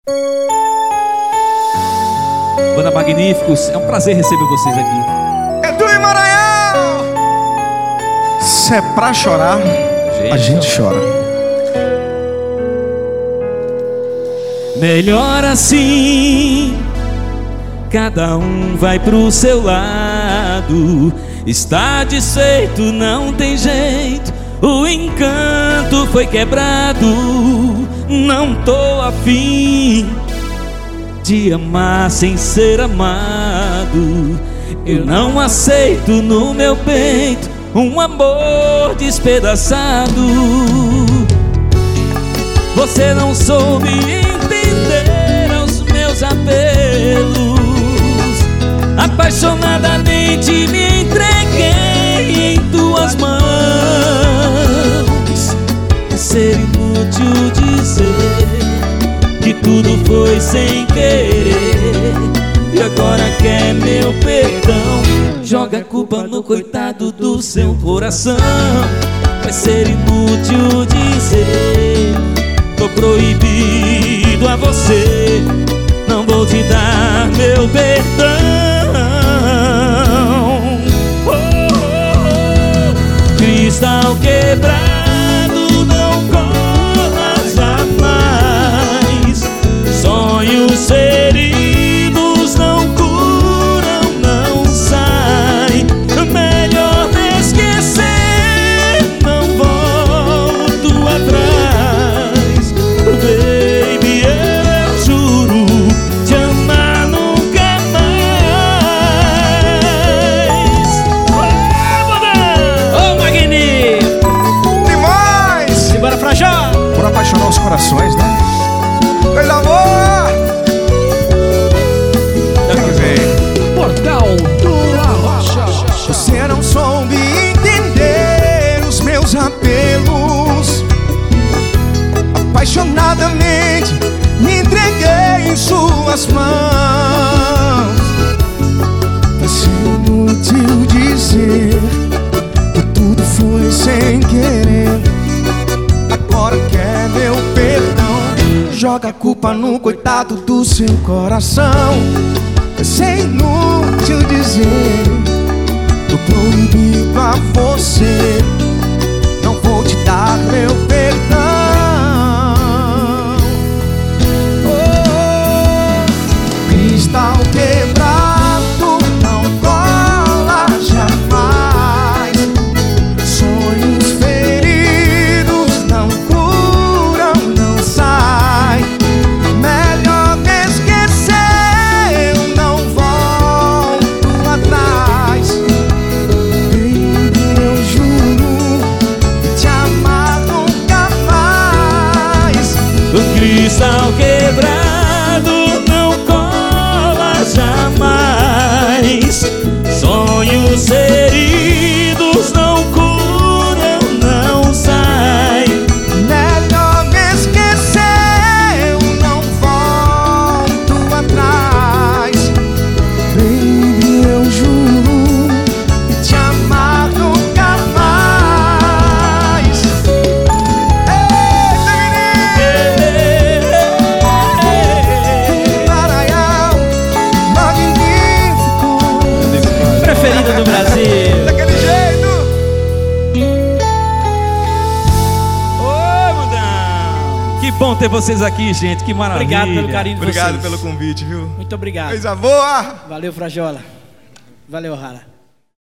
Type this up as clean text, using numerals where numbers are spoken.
Banda Magníficos, é um prazer receber vocês aqui. Edu e Maranhão! Se é pra chorar, a gente chora. Melhor assim, cada um vai pro seu lado. Está desfeito, não tem jeito, o encanto foi quebrado. Não tô afim de amar sem ser amado. Eu não aceito no meu peito um amor despedaçado. Você não soube entender os meus apelos. Apaixonadamente me entreguei em tuas mãos. É ser inútil dizer que tudo foi sem querer, e agora quer meu perdão. Joga a culpa no coitado do seu coração. Vai ser inútil dizer, tô proibido a você. Não vou te dar meu perdão. Cristal quebrado não cola jamais. Sonhos feridos não curam, não sai. Melhor me esquecer, não volto atrás. Baby, eu juro te amar nunca mais. Ô, Magnífico! Demais! Simbora, Frajó! Por apaixonar os corações, né? Coisa boa! Portal do Arrocha. Você não soube entender os meus apelos. Apaixonadamente me entreguei em suas mãos. Vai ser inútil dizer que tudo foi sem querer. Agora quer meu perdão. Joga a culpa no coitado do seu coração. Vai ser inútil dizer, tô proibido a você. Não vou te dar meu perdão. Cristal quebrado não cola jamais. Sonhos feridos não curam, não sai. Melhor me esquecer, eu não volto atrás. Baby, eu juro te amar nunca mais. O cristal quebrado não cola jamais. Sonhos feridos não curam, não sai. Melhor me esquecer, eu não volto atrás. Baby, eu juro te amar nunca mais. Eita, menino! Maranhão, magnífico. Preferida do Brasil. Daquele jeito. Ô, Mudão! Que bom ter vocês aqui, gente. Que maravilha. Obrigado pelo carinho de Obrigado vocês. pelo convite, viu? Muito obrigado. Coisa boa! Valeu, Frajola. Valeu, Rara.